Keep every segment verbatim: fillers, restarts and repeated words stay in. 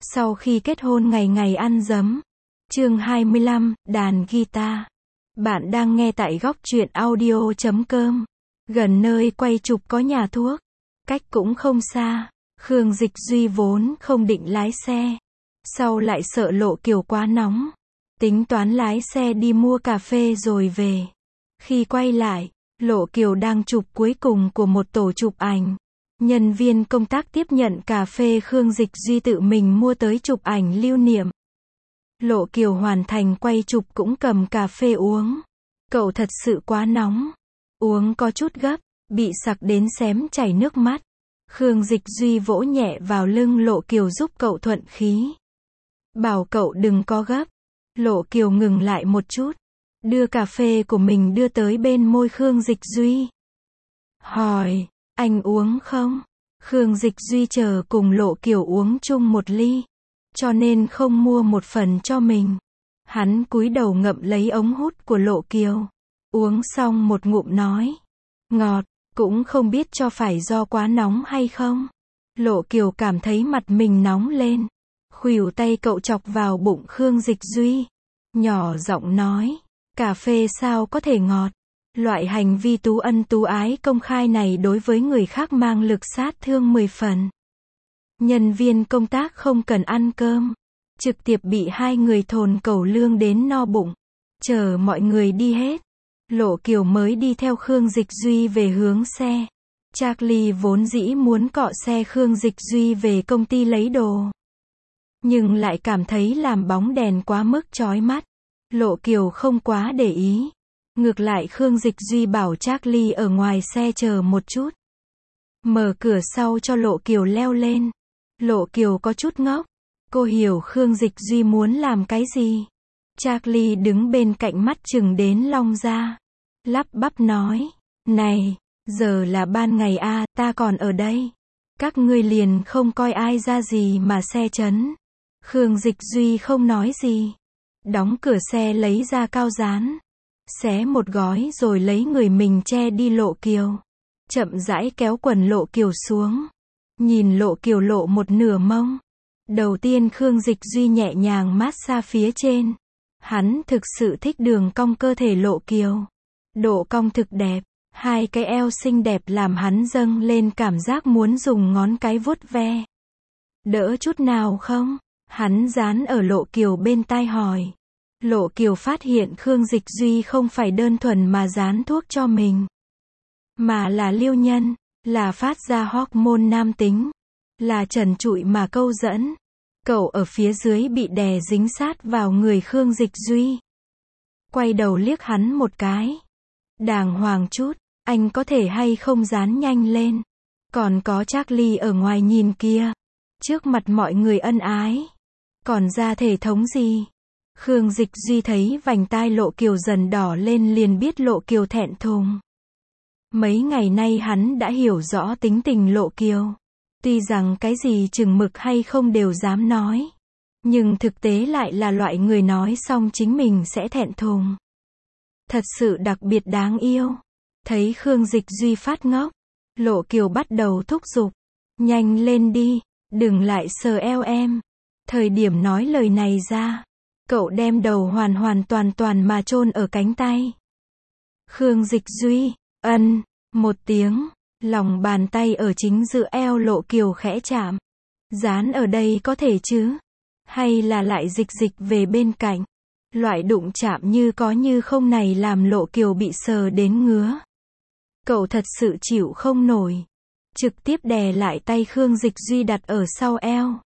Sau khi kết hôn ngày ngày ăn dấm. Chương hai mươi lăm, đàn guitar. Bạn đang nghe tại góc truyện audio chấm com. Gần nơi quay chụp có nhà thuốc. Cách cũng không xa. Khương Dịch Duy vốn không định lái xe. Sau lại sợ Lộ Kiều quá nóng. Tính toán lái xe đi mua cà phê rồi về. Khi quay lại, Lộ Kiều đang chụp cuối cùng của một tổ chụp ảnh. Nhân viên công tác tiếp nhận cà phê Khương Dịch Duy tự mình mua tới chụp ảnh lưu niệm. Lộ Kiều hoàn thành quay chụp cũng cầm cà phê uống. Cậu thật sự quá nóng. Uống có chút gấp, bị sặc đến xém chảy nước mắt. Khương Dịch Duy vỗ nhẹ vào lưng Lộ Kiều giúp cậu thuận khí. Bảo cậu đừng có gấp. Lộ Kiều ngừng lại một chút. Đưa cà phê của mình đưa tới bên môi Khương Dịch Duy. Hỏi, anh uống không? Khương Dịch Duy chờ cùng Lộ Kiều uống chung một ly. Cho nên không mua một phần cho mình. Hắn cúi đầu ngậm lấy ống hút của Lộ Kiều. Uống xong một ngụm nói. Ngọt, cũng không biết cho phải do quá nóng hay không. Lộ Kiều cảm thấy mặt mình nóng lên. Khuỷu tay cậu chọc vào bụng Khương Dịch Duy. Nhỏ giọng nói. Cà phê sao có thể ngọt? Loại hành vi tú ân tú ái công khai này đối với người khác mang lực sát thương mười phần. Nhân viên công tác không cần ăn cơm. Trực tiếp bị hai người thồn cẩu lương đến no bụng. Chờ mọi người đi hết. Lộ Kiều mới đi theo Khương Dịch Duy về hướng xe. Charlie vốn dĩ muốn cọ xe Khương Dịch Duy về công ty lấy đồ. Nhưng lại cảm thấy làm bóng đèn quá mức chói mắt. Lộ Kiều không quá để ý. Ngược lại Khương Dịch Duy bảo Charlie ở ngoài xe chờ một chút. Mở cửa sau cho Lộ Kiều leo lên. Lộ Kiều có chút ngốc. Cô hiểu Khương Dịch Duy muốn làm cái gì. Charlie đứng bên cạnh mắt chừng đến long ra. Lắp bắp nói. Này, giờ là ban ngày a, ta còn ở đây. Các ngươi liền không coi ai ra gì mà xe chấn. Khương Dịch Duy không nói gì. Đóng cửa xe lấy ra cao dán. Xé một gói rồi lấy người mình che đi Lộ Kiều. Chậm rãi kéo quần Lộ Kiều xuống. Nhìn Lộ Kiều lộ một nửa mông. Đầu tiên Khương Dịch Duy nhẹ nhàng massage phía trên. Hắn thực sự thích đường cong cơ thể Lộ Kiều. Độ cong thực đẹp. Hai cái eo xinh đẹp làm hắn dâng lên cảm giác muốn dùng ngón cái vuốt ve. Đỡ chút nào không? Hắn dán ở Lộ Kiều bên tai hỏi. Lộ Kiều phát hiện Khương Dịch Duy không phải đơn thuần mà dán thuốc cho mình. Mà là liêu nhân, là phát ra hormone nam tính. Là trần trụi mà câu dẫn. Cậu ở phía dưới bị đè dính sát vào người Khương Dịch Duy. Quay đầu liếc hắn một cái. Đàng hoàng chút, anh có thể hay không dán nhanh lên. Còn có Charlie ở ngoài nhìn kia. Trước mặt mọi người ân ái. Còn ra thể thống gì? Khương Dịch Duy thấy vành tai Lộ Kiều dần đỏ lên liền biết Lộ Kiều thẹn thùng. Mấy ngày nay hắn đã hiểu rõ tính tình Lộ Kiều. Tuy rằng cái gì chừng mực hay không đều dám nói. Nhưng thực tế lại là loại người nói xong chính mình sẽ thẹn thùng. Thật sự đặc biệt đáng yêu. Thấy Khương Dịch Duy phát ngốc. Lộ Kiều bắt đầu thúc giục. Nhanh lên đi, đừng lại sờ eo em. Thời điểm nói lời này ra. Cậu đem đầu hoàn hoàn toàn toàn mà chôn ở cánh tay. Khương Dịch Duy, ân, một tiếng, lòng bàn tay ở chính giữa eo Lộ Kiều khẽ chạm. Dán ở đây có thể chứ? Hay là lại dịch dịch về bên cạnh? Loại đụng chạm như có như không này làm Lộ Kiều bị sờ đến ngứa. Cậu thật sự chịu không nổi. Trực tiếp đè lại tay Khương Dịch Duy đặt ở sau eo.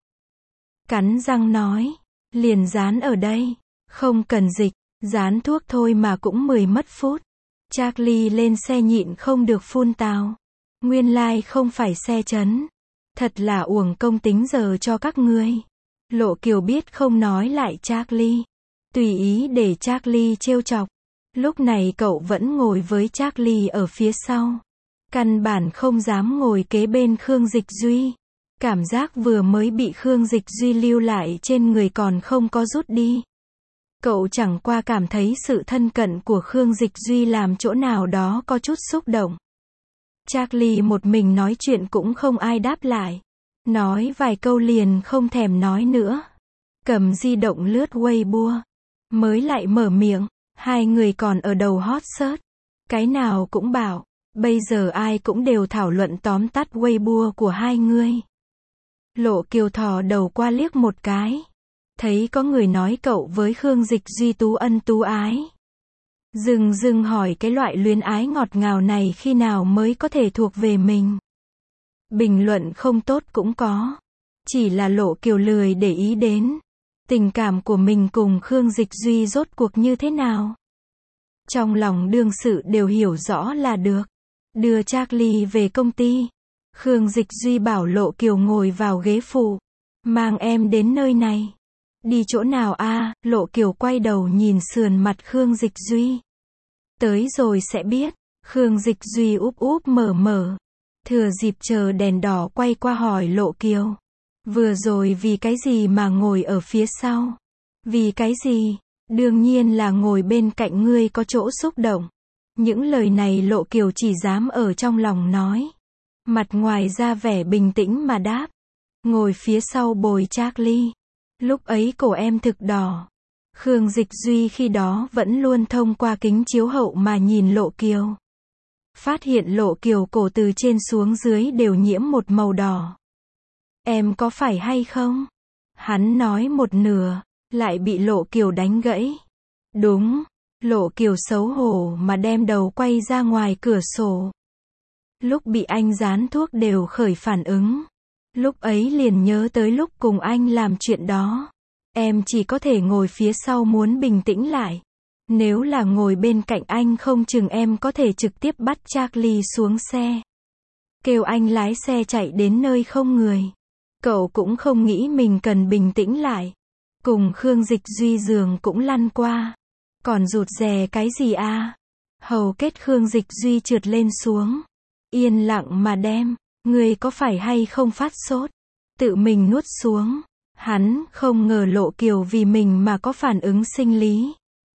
Cắn răng nói. Liền dán ở đây. Không cần dịch. Dán thuốc thôi mà cũng mười mất phút. Charlie lên xe nhịn không được phun tào. Nguyên lai like không phải xe chấn. Thật là uổng công tính giờ cho các ngươi. Lộ Kiều biết không nói lại Charlie. Tùy ý để Charlie trêu chọc. Lúc này cậu vẫn ngồi với Charlie ở phía sau. Căn bản không dám ngồi kế bên Khương Dịch Duy. Cảm giác vừa mới bị Khương Dịch Duy lưu lại trên người còn không có rút đi. Cậu chẳng qua cảm thấy sự thân cận của Khương Dịch Duy làm chỗ nào đó có chút xúc động. Charlie một mình nói chuyện cũng không ai đáp lại. Nói vài câu liền không thèm nói nữa. Cầm di động lướt Weibo. Mới lại mở miệng, hai người còn ở đầu hot search. Cái nào cũng bảo, bây giờ ai cũng đều thảo luận tóm tắt Weibo của hai người. Lộ Kiều thò đầu qua liếc một cái. Thấy có người nói cậu với Khương Dịch Duy tú ân tú ái. Dừng dừng hỏi cái loại luyến ái ngọt ngào này khi nào mới có thể thuộc về mình. Bình luận không tốt cũng có. Chỉ là Lộ Kiều lười để ý đến. Tình cảm của mình cùng Khương Dịch Duy rốt cuộc như thế nào. Trong lòng đương sự đều hiểu rõ là được. Đưa Charlie về công ty. Khương Dịch Duy bảo Lộ Kiều ngồi vào ghế phụ. Mang em đến nơi này. Đi chỗ nào a? Lộ Kiều quay đầu nhìn sườn mặt Khương Dịch Duy. Tới rồi sẽ biết. Khương Dịch Duy úp úp mở mở. Thừa dịp chờ đèn đỏ quay qua hỏi Lộ Kiều. Vừa rồi vì cái gì mà ngồi ở phía sau? Vì cái gì? Đương nhiên là ngồi bên cạnh ngươi có chỗ xúc động. Những lời này Lộ Kiều chỉ dám ở trong lòng nói. Mặt ngoài ra vẻ bình tĩnh mà đáp. Ngồi phía sau bồi Charlie. Lúc ấy cổ em thực đỏ. Khương Dịch Duy khi đó vẫn luôn thông qua kính chiếu hậu mà nhìn Lộ Kiều. Phát hiện Lộ Kiều cổ từ trên xuống dưới đều nhiễm một màu đỏ. Em có phải hay không? Hắn nói một nửa, lại bị Lộ Kiều đánh gãy. Đúng. Lộ Kiều xấu hổ mà đem đầu quay ra ngoài cửa sổ. Lúc bị anh dán thuốc đều khởi phản ứng. Lúc ấy liền nhớ tới lúc cùng anh làm chuyện đó. Em chỉ có thể ngồi phía sau muốn bình tĩnh lại. Nếu là ngồi bên cạnh anh không chừng em có thể trực tiếp bắt Charlie xuống xe. Kêu anh lái xe chạy đến nơi không người. Cậu cũng không nghĩ mình cần bình tĩnh lại. Cùng Khương Dịch Duy giường cũng lăn qua. Còn rụt rè cái gì a? Hầu kết Khương Dịch Duy trượt lên xuống. Yên lặng mà đem. Người có phải hay không phát sốt? Tự mình nuốt xuống. Hắn không ngờ Lộ Kiều vì mình mà có phản ứng sinh lý.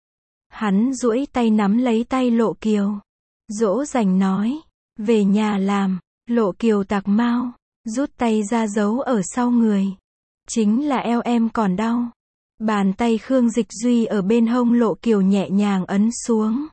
Hắn duỗi tay nắm lấy tay Lộ Kiều. Dỗ dành nói. Về nhà làm. Lộ Kiều tạc mau. Rút tay ra giấu ở sau người. Chính là eo em còn đau. Bàn tay Khương Dịch Duy ở bên hông Lộ Kiều nhẹ nhàng ấn xuống.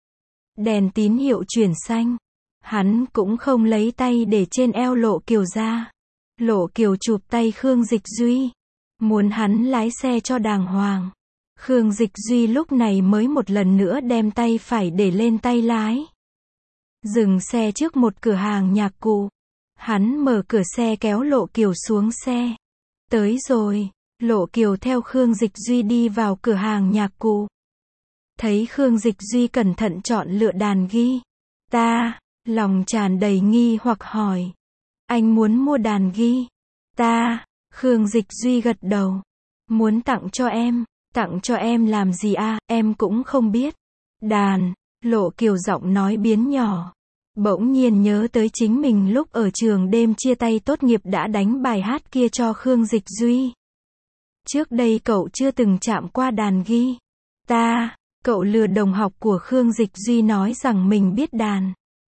Đèn tín hiệu chuyển xanh. Hắn cũng không lấy tay để trên eo Lộ Kiều ra. Lộ Kiều chụp tay Khương Dịch Duy. Muốn hắn lái xe cho đàng hoàng. Khương Dịch Duy lúc này mới một lần nữa đem tay phải để lên tay lái. Dừng xe trước một cửa hàng nhạc cụ. Hắn mở cửa xe kéo Lộ Kiều xuống xe. Tới rồi. Lộ Kiều theo Khương Dịch Duy đi vào cửa hàng nhạc cụ. Thấy Khương Dịch Duy cẩn thận chọn lựa đàn ghi. Ta, lòng tràn đầy nghi hoặc hỏi. Anh muốn mua đàn ghi. Ta, Khương Dịch Duy gật đầu. Muốn tặng cho em. Tặng cho em làm gì a? Em cũng không biết. Đàn. Lộ Kiều giọng nói biến nhỏ. Bỗng nhiên nhớ tới chính mình lúc ở trường đêm chia tay tốt nghiệp đã đánh bài hát kia cho Khương Dịch Duy. Trước đây cậu chưa từng chạm qua đàn ghi. Ta, cậu lừa đồng học của Khương Dịch Duy nói rằng mình biết đàn.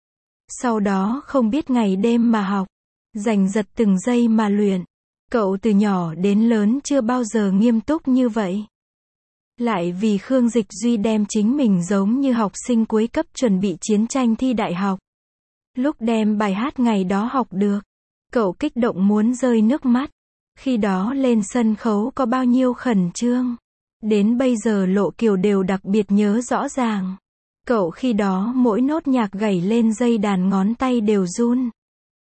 Sau đó không biết ngày đêm mà học. Giành giật từng giây mà luyện. Cậu từ nhỏ đến lớn chưa bao giờ nghiêm túc như vậy. Lại vì Khương Dịch Duy đem chính mình giống như học sinh cuối cấp chuẩn bị chiến tranh thi đại học. Lúc đem bài hát ngày đó học được, cậu kích động muốn rơi nước mắt. Khi đó lên sân khấu có bao nhiêu khẩn trương. Đến bây giờ Lộ Kiều đều đặc biệt nhớ rõ ràng. Cậu khi đó mỗi nốt nhạc gảy lên dây đàn ngón tay đều run.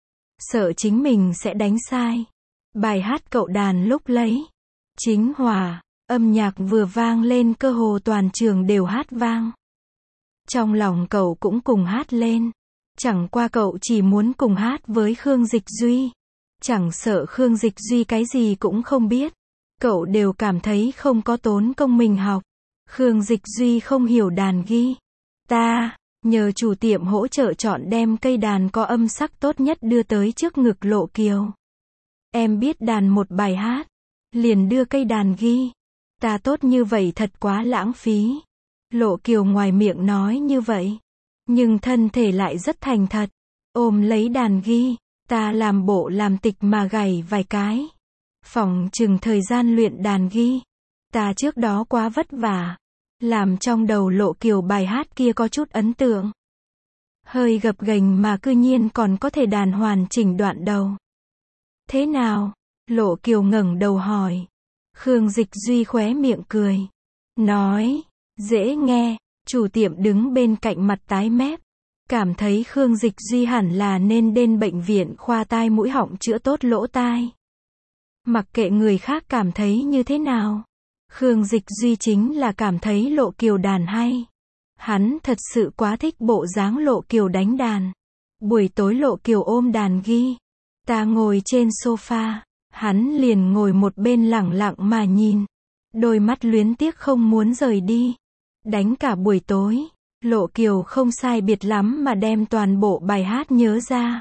Sợ chính mình sẽ đánh sai. Bài hát cậu đàn lúc lấy chính hòa, âm nhạc vừa vang lên cơ hồ toàn trường đều hát vang. Trong lòng cậu cũng cùng hát lên. Chẳng qua cậu chỉ muốn cùng hát với Khương Dịch Duy. Chẳng sợ Khương Dịch Duy cái gì cũng không biết. Cậu đều cảm thấy không có tốn công mình học. Khương Dịch Duy không hiểu đàn ghi. Ta, nhờ chủ tiệm hỗ trợ chọn đem cây đàn có âm sắc tốt nhất đưa tới trước ngực Lộ Kiều. Em biết đàn một bài hát. Liền đưa cây đàn ghi. Ta tốt như vậy thật quá lãng phí. Lộ Kiều ngoài miệng nói như vậy. Nhưng thân thể lại rất thành thật. Ôm lấy đàn ghi. Ta làm bộ làm tịch mà gảy vài cái. Phỏng chừng thời gian luyện đàn ghi. Ta trước đó quá vất vả. Làm trong đầu Lộ Kiều bài hát kia có chút ấn tượng. Hơi gập ghềnh mà cư nhiên còn có thể đàn hoàn chỉnh đoạn đầu. Thế nào? Lộ Kiều ngẩng đầu hỏi. Khương Dịch Duy khóe miệng cười. Nói, dễ nghe. Chủ tiệm đứng bên cạnh mặt tái mét. Cảm thấy Khương Dịch Duy hẳn là nên đến bệnh viện khoa tai mũi họng chữa tốt lỗ tai. Mặc kệ người khác cảm thấy như thế nào. Khương Dịch Duy chính là cảm thấy Lộ Kiều đàn hay. Hắn thật sự quá thích bộ dáng Lộ Kiều đánh đàn. Buổi tối Lộ Kiều ôm đàn ghi. Ta ngồi trên sofa. Hắn liền ngồi một bên lẳng lặng mà nhìn. Đôi mắt luyến tiếc không muốn rời đi. Đánh cả buổi tối. Lộ Kiều không sai biệt lắm mà đem toàn bộ bài hát nhớ ra.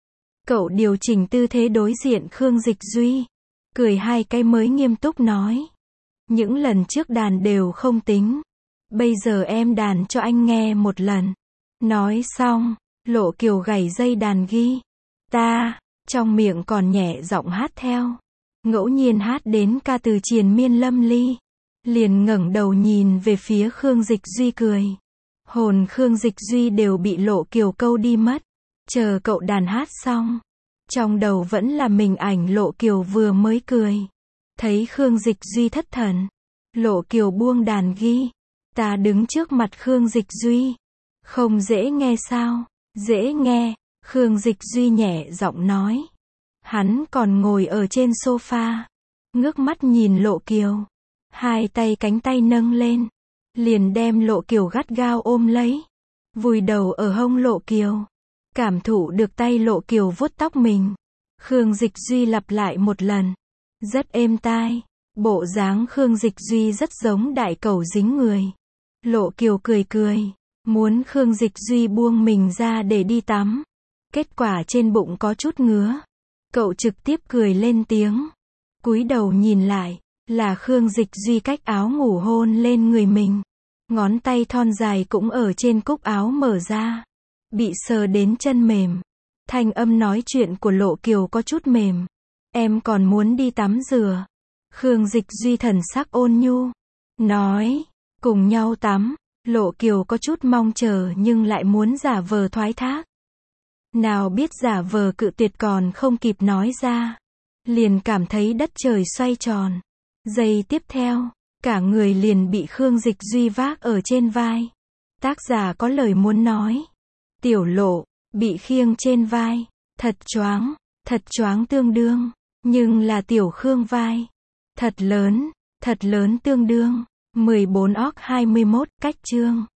Cậu điều chỉnh tư thế đối diện Khương Dịch Duy. Cười hai cái mới nghiêm túc nói. Những lần trước đàn đều không tính. Bây giờ em đàn cho anh nghe một lần. Nói xong, Lộ Kiều gảy dây đàn ghi. Ta, trong miệng còn nhẹ giọng hát theo. Ngẫu nhiên hát đến ca từ triền miên lâm ly. Liền ngẩng đầu nhìn về phía Khương Dịch Duy cười. Hồn Khương Dịch Duy đều bị Lộ Kiều câu đi mất. Chờ cậu đàn hát xong. Trong đầu vẫn là mình ảnh Lộ Kiều vừa mới cười. Thấy Khương Dịch Duy thất thần. Lộ Kiều buông đàn ghi. Ta đứng trước mặt Khương Dịch Duy. Không dễ nghe sao? Dễ nghe. Khương Dịch Duy nhẹ giọng nói. Hắn còn ngồi ở trên sofa. Ngước mắt nhìn Lộ Kiều. Hai tay cánh tay nâng lên. Liền đem Lộ Kiều gắt gao ôm lấy. Vùi đầu ở hông Lộ Kiều. Cảm thụ được tay Lộ Kiều vuốt tóc mình. Khương Dịch Duy lặp lại một lần. Rất êm tai. Bộ dáng Khương Dịch Duy rất giống đại cẩu dính người. Lộ Kiều cười cười. Muốn Khương Dịch Duy buông mình ra để đi tắm. Kết quả trên bụng có chút ngứa. Cậu trực tiếp cười lên tiếng. Cúi đầu nhìn lại. Là Khương Dịch Duy cách áo ngủ hôn lên người mình. Ngón tay thon dài cũng ở trên cúc áo mở ra. Bị sờ đến chân mềm. Thanh âm nói chuyện của Lộ Kiều có chút mềm. Em còn muốn đi tắm rửa. Khương Dịch Duy thần sắc ôn nhu. Nói. Cùng nhau tắm. Lộ Kiều có chút mong chờ nhưng lại muốn giả vờ thoái thác. Nào biết giả vờ cự tuyệt còn không kịp nói ra. Liền cảm thấy đất trời xoay tròn. Giây tiếp theo. Cả người liền bị Khương Dịch Duy vác ở trên vai. Tác giả có lời muốn nói. Tiểu Lộ, bị khiêng trên vai. Thật choáng, thật choáng tương đương. Nhưng là Tiểu Khương vai. Thật lớn, thật lớn tương đương. mười bốn óc hai mươi mốt, cách chương.